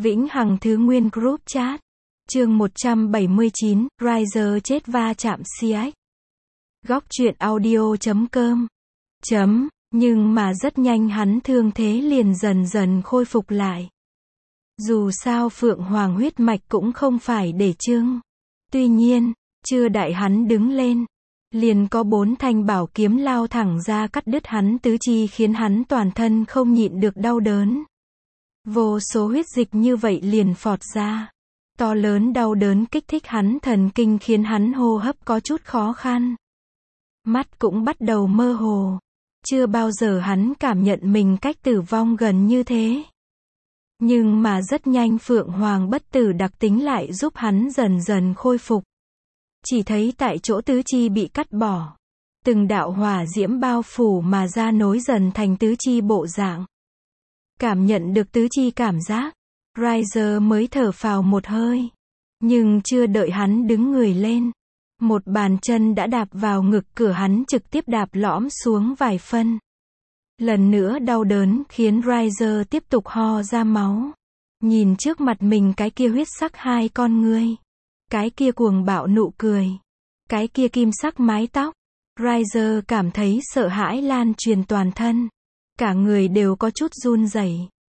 Vĩnh Hằng Thứ Nguyên Group Chat. Chương 179, Riser chết va chạm CX. Góc truyện audio.com. Nhưng mà rất nhanh hắn thương thế liền dần dần khôi phục lại. Dù sao Phượng Hoàng huyết mạch cũng không phải để trưng. Tuy nhiên, chưa đợi hắn đứng lên, liền có 4 thanh bảo kiếm lao thẳng ra cắt đứt hắn tứ chi khiến hắn toàn thân không nhịn được đau đớn. Vô số huyết dịch như vậy liền phọt ra. To lớn đau đớn kích thích hắn thần kinh khiến hắn hô hấp có chút khó khăn. Mắt cũng bắt đầu mơ hồ. Chưa bao giờ hắn cảm nhận mình cách tử vong gần như thế. Nhưng mà rất nhanh Phượng Hoàng bất tử đặc tính lại giúp hắn dần dần khôi phục. Chỉ thấy tại chỗ tứ chi bị cắt bỏ. Từng đạo hỏa diễm bao phủ mà ra nối dần thành tứ chi bộ dạng. Cảm nhận được tứ chi cảm giác, Riser mới thở phào một hơi. Nhưng chưa đợi hắn đứng người lên, một bàn chân đã đạp vào ngực cửa hắn trực tiếp đạp lõm xuống vài phân. Lần nữa đau đớn khiến Riser tiếp tục ho ra máu. Nhìn trước mặt mình cái kia huyết sắc hai con ngươi. Cái kia cuồng bạo nụ cười. Cái kia kim sắc mái tóc. Riser cảm thấy sợ hãi lan truyền toàn thân. Cả người đều có chút run rẩy.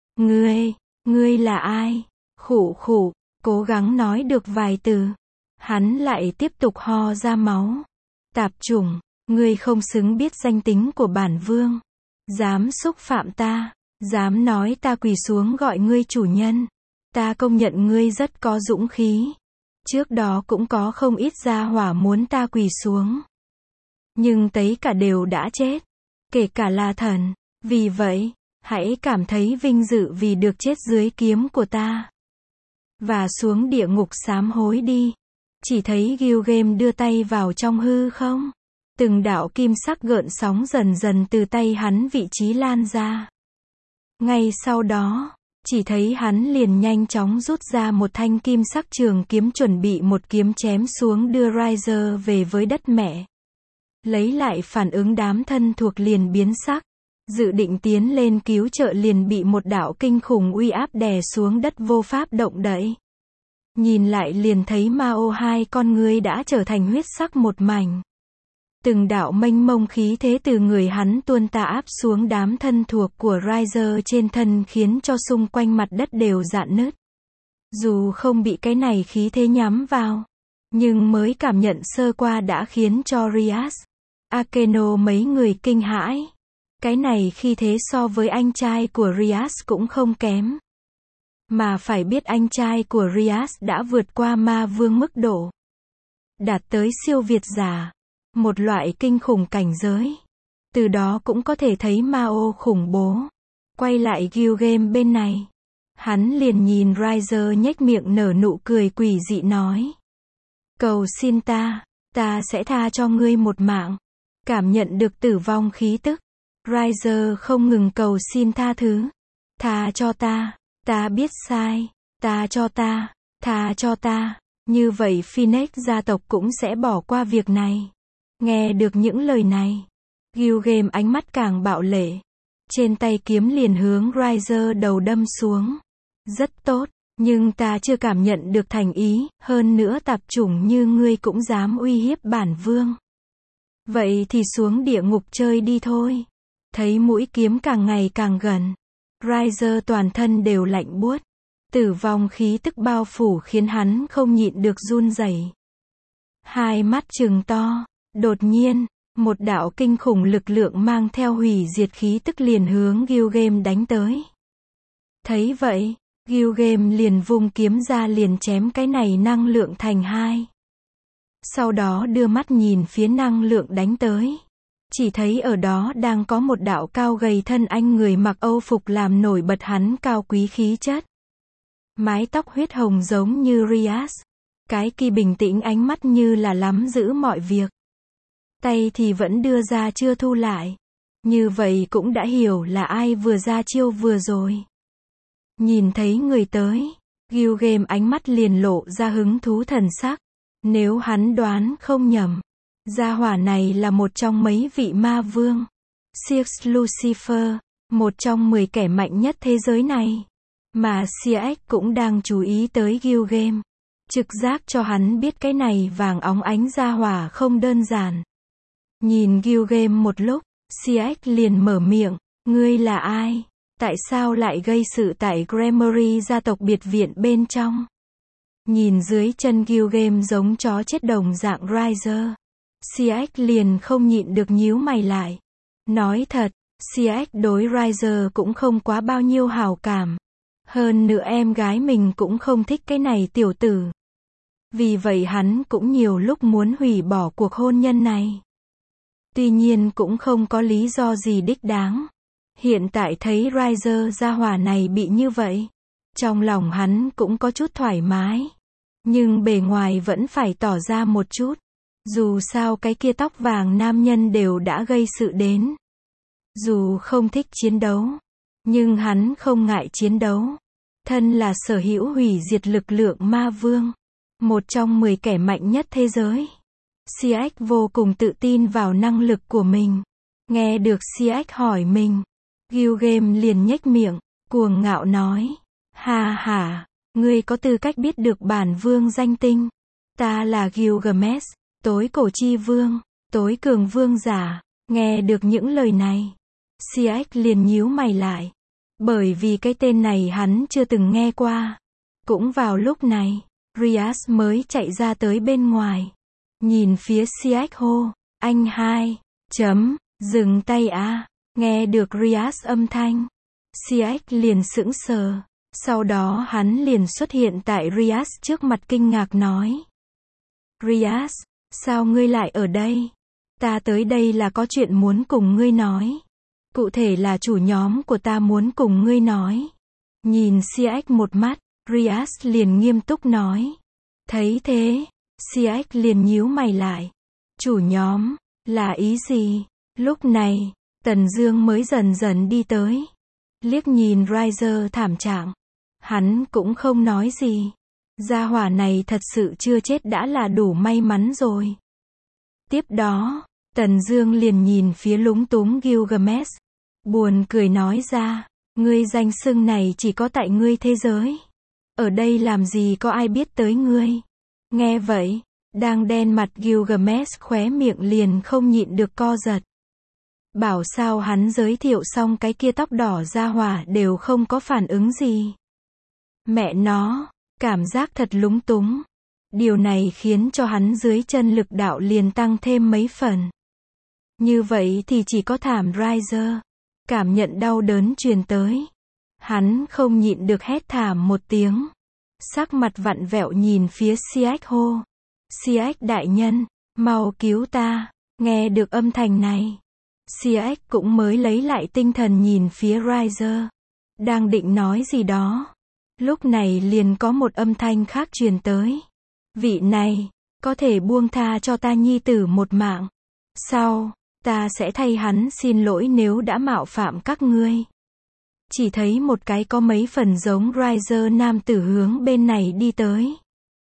Ngươi là ai? Khụ khụ, cố gắng nói được vài từ. Hắn lại tiếp tục ho ra máu. Tạp chủng, ngươi không xứng biết danh tính của bản vương. Dám xúc phạm ta, dám nói ta quỳ xuống gọi ngươi chủ nhân. Ta công nhận ngươi rất có dũng khí. Trước đó cũng có không ít gia hỏa muốn ta quỳ xuống. Nhưng tất cả đều đã chết. Kể cả là thần. Vì vậy, hãy cảm thấy vinh dự vì được chết dưới kiếm của ta. Và xuống địa ngục sám hối đi. Chỉ thấy Gilgame đưa tay vào trong hư không. Từng đạo kim sắc gợn sóng dần dần từ tay hắn vị trí lan ra. Ngay sau đó, chỉ thấy hắn liền nhanh chóng rút ra một thanh kim sắc trường kiếm chuẩn bị một kiếm chém xuống đưa Riser về với đất mẹ. Lấy lại phản ứng đám thân thuộc liền biến sắc. Dự định tiến lên cứu trợ liền bị một đạo kinh khủng uy áp đè xuống đất vô pháp động đậy. Nhìn lại liền thấy Mao hai con ngươi đã trở thành huyết sắc một mảnh. Từng đạo mênh mông khí thế từ người hắn tuôn ta áp xuống đám thân thuộc của Riser trên thân khiến cho xung quanh mặt đất đều rạn nứt. Dù không bị cái này khí thế nhắm vào, nhưng mới cảm nhận sơ qua đã khiến cho Rias, Akeno mấy người kinh hãi. Cái này khi thế so với anh trai của Rias cũng không kém. Mà phải biết anh trai của Rias đã vượt qua ma vương mức độ. Đạt tới siêu việt giả. Một loại kinh khủng cảnh giới. Từ đó cũng có thể thấy Mao khủng bố. Quay lại Gilgame bên này. Hắn liền nhìn Riser nhếch miệng nở nụ cười quỷ dị nói. Cầu xin ta sẽ tha cho ngươi một mạng. Cảm nhận được tử vong khí tức. Riser không ngừng cầu xin tha thứ. Tha cho ta biết sai, tha cho ta. Như vậy Phoenix gia tộc cũng sẽ bỏ qua việc này. Nghe được những lời này, Gilgame ánh mắt càng bạo lệ. Trên tay kiếm liền hướng Riser đầu đâm xuống. Rất tốt, nhưng ta chưa cảm nhận được thành ý, hơn nữa tạp chủng như ngươi cũng dám uy hiếp bản vương. Vậy thì xuống địa ngục chơi đi thôi. Thấy mũi kiếm càng ngày càng gần. Riser toàn thân đều lạnh buốt. Tử vong khí tức bao phủ khiến hắn không nhịn được run rẩy. Hai mắt trừng to. Đột nhiên, một đạo kinh khủng lực lượng mang theo hủy diệt khí tức liền hướng Gilgame đánh tới. Thấy vậy, Gilgame liền vung kiếm ra liền chém cái này năng lượng thành hai. Sau đó đưa mắt nhìn phía năng lượng đánh tới. Chỉ thấy ở đó đang có một đạo cao gầy thân anh người mặc âu phục làm nổi bật hắn cao quý khí chất. Mái tóc huyết hồng giống như Rias. Cái kia bình tĩnh ánh mắt như là nắm giữ mọi việc. Tay thì vẫn đưa ra chưa thu lại. Như vậy cũng đã hiểu là ai vừa ra chiêu vừa rồi. Nhìn thấy người tới, Gilgame ánh mắt liền lộ ra hứng thú thần sắc. Nếu hắn đoán không nhầm, gia hỏa này là một trong mấy vị ma vương. Six Lucifer, một trong 10 kẻ mạnh nhất thế giới này. Mà CX cũng đang chú ý tới Gilgame. Trực giác cho hắn biết cái này vàng óng ánh gia hỏa không đơn giản. Nhìn Gilgame một lúc, CX liền mở miệng, ngươi là ai? Tại sao lại gây sự tại Gremory gia tộc biệt viện bên trong? Nhìn dưới chân Gilgame giống chó chết đồng dạng Riser. CX liền không nhịn được nhíu mày lại. Nói thật, CX đối Riser cũng không quá bao nhiêu hảo cảm. Hơn nữa em gái mình cũng không thích cái này tiểu tử. Vì vậy hắn cũng nhiều lúc muốn hủy bỏ cuộc hôn nhân này. Tuy nhiên cũng không có lý do gì đích đáng. Hiện tại thấy Riser gia hỏa này bị như vậy. Trong lòng hắn cũng có chút thoải mái. Nhưng bề ngoài vẫn phải tỏ ra một chút. Dù sao cái kia tóc vàng nam nhân đều đã gây sự đến. Dù không thích chiến đấu. Nhưng hắn không ngại chiến đấu. Thân là sở hữu hủy diệt lực lượng ma vương. Một trong 10 kẻ mạnh nhất thế giới. CX vô cùng tự tin vào năng lực của mình. Nghe được CX hỏi mình. Gilgame liền nhếch miệng, cuồng ngạo nói. Ha ha, ngươi có tư cách biết được bản vương danh tinh. Ta là Gilgamesh, tối cổ chi vương, tối cường vương giả. Nghe được những lời này. CX liền nhíu mày lại. Bởi vì cái tên này hắn chưa từng nghe qua. Cũng vào lúc này, Rias mới chạy ra tới bên ngoài. Nhìn phía CX hô, anh hai, dừng tay a. Nghe được Rias âm thanh. CX liền sững sờ. Sau đó hắn liền xuất hiện tại Rias trước mặt kinh ngạc nói. Rias, sao ngươi lại ở đây? Ta tới đây là có chuyện muốn cùng ngươi nói. Cụ thể là chủ nhóm của ta muốn cùng ngươi nói. Nhìn CX một mắt, Rias liền nghiêm túc nói. Thấy thế, CX liền nhíu mày lại. Chủ nhóm, là ý gì? Lúc này, Tần Dương mới dần dần đi tới. Liếc nhìn Riser thảm trạng. Hắn cũng không nói gì. Gia hỏa này thật sự chưa chết đã là đủ may mắn rồi. Tiếp đó, Tần Dương liền nhìn phía lúng túng Gilgamesh. Buồn cười nói ra, ngươi danh xưng này chỉ có tại ngươi thế giới. Ở đây làm gì có ai biết tới ngươi. Nghe vậy, đang đen mặt Gilgamesh khóe miệng liền không nhịn được co giật. Bảo sao hắn giới thiệu xong cái kia tóc đỏ gia hỏa đều không có phản ứng gì. Mẹ nó, cảm giác thật lúng túng. Điều này khiến cho hắn dưới chân lực đạo liền tăng thêm mấy phần. Như vậy thì chỉ có thảm Riser. Cảm nhận đau đớn truyền tới. Hắn không nhịn được hét thảm một tiếng. Sắc mặt vặn vẹo nhìn phía CX hô. CX đại nhân, mau cứu ta. Nghe được âm thanh này. CX cũng mới lấy lại tinh thần nhìn phía Riser. Đang định nói gì đó. Lúc này liền có một âm thanh khác truyền tới. Vị này, có thể buông tha cho ta nhi tử một mạng. Sau, ta sẽ thay hắn xin lỗi nếu đã mạo phạm các ngươi. Chỉ thấy một cái có mấy phần giống Riser nam tử hướng bên này đi tới.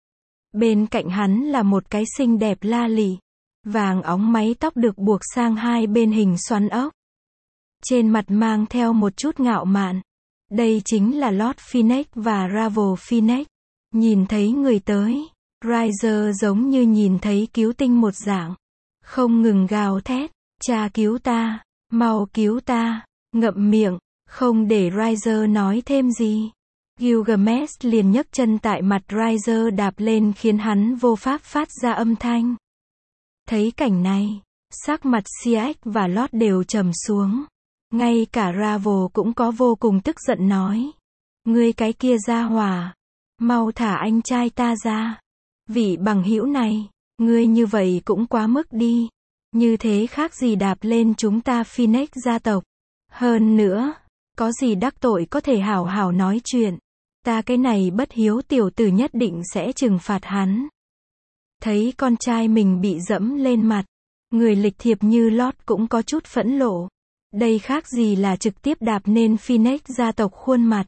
Bên cạnh hắn là một cái xinh đẹp la lị. Vàng óng mái tóc được buộc sang hai bên hình xoắn ốc. Trên mặt mang theo một chút ngạo mạn. Đây chính là Lord Phoenix và Ravel Phoenix. Nhìn thấy người tới, Riser giống như nhìn thấy cứu tinh một dạng. Không ngừng gào thét, cha cứu ta, mau cứu ta, ngậm miệng, không để Riser nói thêm gì. Gilgamesh liền nhấc chân tại mặt Riser đạp lên khiến hắn vô pháp phát ra âm thanh. Thấy cảnh này, sắc mặt CX và Lord đều trầm xuống. Ngay cả Ravel cũng có vô cùng tức giận nói. Ngươi cái kia gia hỏa, mau thả anh trai ta ra. Vị bằng hữu này, ngươi như vậy cũng quá mức đi. Như thế khác gì đạp lên chúng ta Phoenix gia tộc. Hơn nữa, có gì đắc tội có thể hảo hảo nói chuyện. Ta cái này bất hiếu tiểu tử nhất định sẽ trừng phạt hắn. Thấy con trai mình bị dẫm lên mặt. Người lịch thiệp như Lord cũng có chút phẫn nộ. Đây khác gì là trực tiếp đạp nên Phoenix gia tộc khuôn mặt.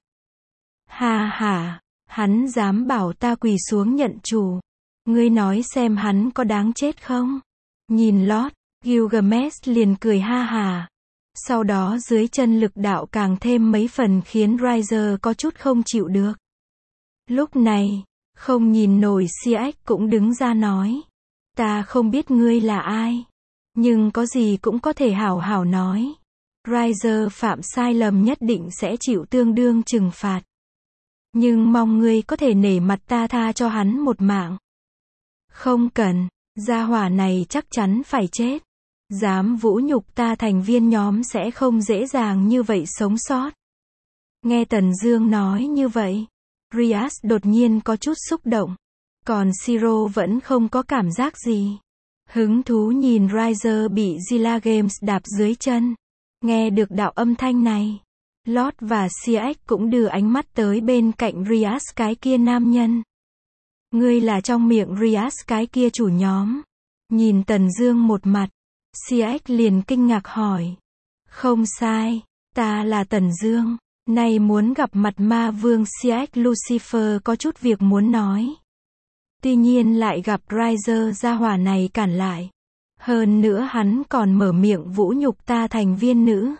Ha ha, hắn dám bảo ta quỳ xuống nhận chủ. Ngươi nói xem hắn có đáng chết không? Nhìn Lord, Gilgamesh liền cười ha ha. Sau đó dưới chân lực đạo càng thêm mấy phần khiến Riser có chút không chịu được. Lúc này, không nhìn nổi CX cũng đứng ra nói. Ta không biết ngươi là ai. Nhưng có gì cũng có thể hảo hảo nói. Riser phạm sai lầm nhất định sẽ chịu tương đương trừng phạt. Nhưng mong ngươi có thể nể mặt ta tha cho hắn một mạng. Không cần, gia hỏa này chắc chắn phải chết. Dám vũ nhục ta thành viên nhóm sẽ không dễ dàng như vậy sống sót. Nghe Tần Dương nói như vậy, Rias đột nhiên có chút xúc động. Còn Siro vẫn không có cảm giác gì. Hứng thú nhìn Riser bị Zilla Games đạp dưới chân. Nghe được đạo âm thanh này, Lord và CX cũng đưa ánh mắt tới bên cạnh Rias cái kia nam nhân. Ngươi là trong miệng Rias cái kia chủ nhóm. Nhìn Tần Dương một mặt, CX liền kinh ngạc hỏi. Không sai, ta là Tần Dương. Nay muốn gặp mặt ma vương CX Lucifer có chút việc muốn nói. Tuy nhiên lại gặp Riser gia hỏa này cản lại. Hơn nữa hắn còn mở miệng vũ nhục ta thành viên nữ.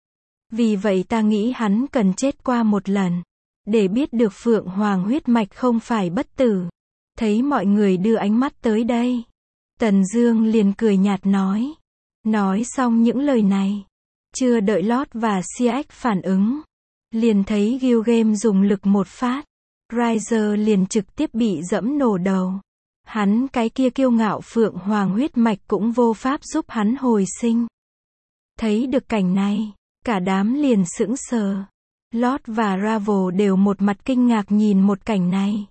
Vì vậy ta nghĩ hắn cần chết qua một lần. Để biết được Phượng Hoàng huyết mạch không phải bất tử. Thấy mọi người đưa ánh mắt tới đây. Tần Dương liền cười nhạt nói. Nói xong những lời này. Chưa đợi Lord và CX phản ứng. Liền thấy Gilgame dùng lực một phát. Riser liền trực tiếp bị dẫm nổ đầu. Hắn cái kia kiêu ngạo Phượng Hoàng huyết mạch cũng vô pháp giúp hắn hồi sinh. Thấy được cảnh này, cả đám liền sững sờ. Lord và Ravel đều một mặt kinh ngạc nhìn một cảnh này.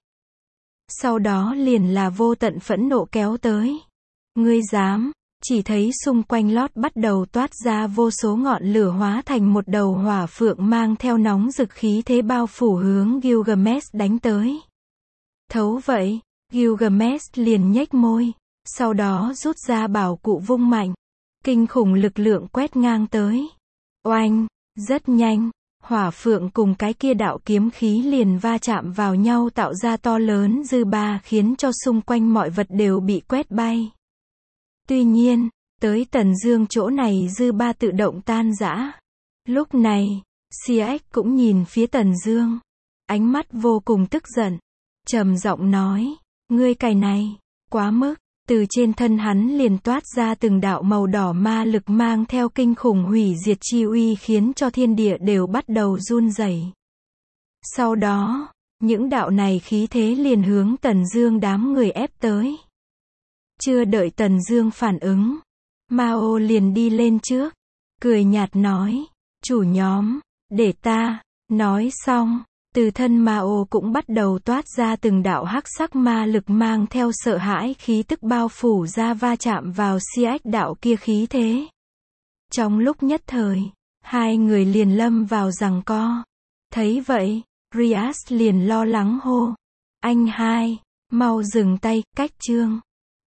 Sau đó liền là vô tận phẫn nộ kéo tới. Ngươi dám, chỉ thấy xung quanh Lord bắt đầu toát ra vô số ngọn lửa hóa thành một đầu hỏa phượng mang theo nóng rực khí thế bao phủ hướng Gilgamesh đánh tới. Thấu vậy, Gilgamesh liền nhếch môi, sau đó rút ra bảo cụ vung mạnh. Kinh khủng lực lượng quét ngang tới. Oanh, rất nhanh, hỏa phượng cùng cái kia đạo kiếm khí liền va chạm vào nhau tạo ra to lớn dư ba khiến cho xung quanh mọi vật đều bị quét bay. Tuy nhiên, tới Tần Dương chỗ này dư ba tự động tan rã. Lúc này, CX cũng nhìn phía Tần Dương. Ánh mắt vô cùng tức giận. Trầm giọng nói, ngươi cái này, quá mức. Từ trên thân hắn liền toát ra từng đạo màu đỏ ma lực mang theo kinh khủng hủy diệt chi uy khiến cho thiên địa đều bắt đầu run rẩy. Sau đó, những đạo này khí thế liền hướng Tần Dương đám người ép tới. Chưa đợi Tần Dương phản ứng, Mao liền đi lên trước, cười nhạt nói, chủ nhóm, để ta, nói xong, từ thân Mao cũng bắt đầu toát ra từng đạo hắc sắc ma lực mang theo sợ hãi khí tức bao phủ ra va chạm vào CX đạo kia khí thế. Trong lúc nhất thời, hai người liền lâm vào giằng co. Thấy vậy, Rias liền lo lắng hô, anh hai, mau dừng tay, cách chương.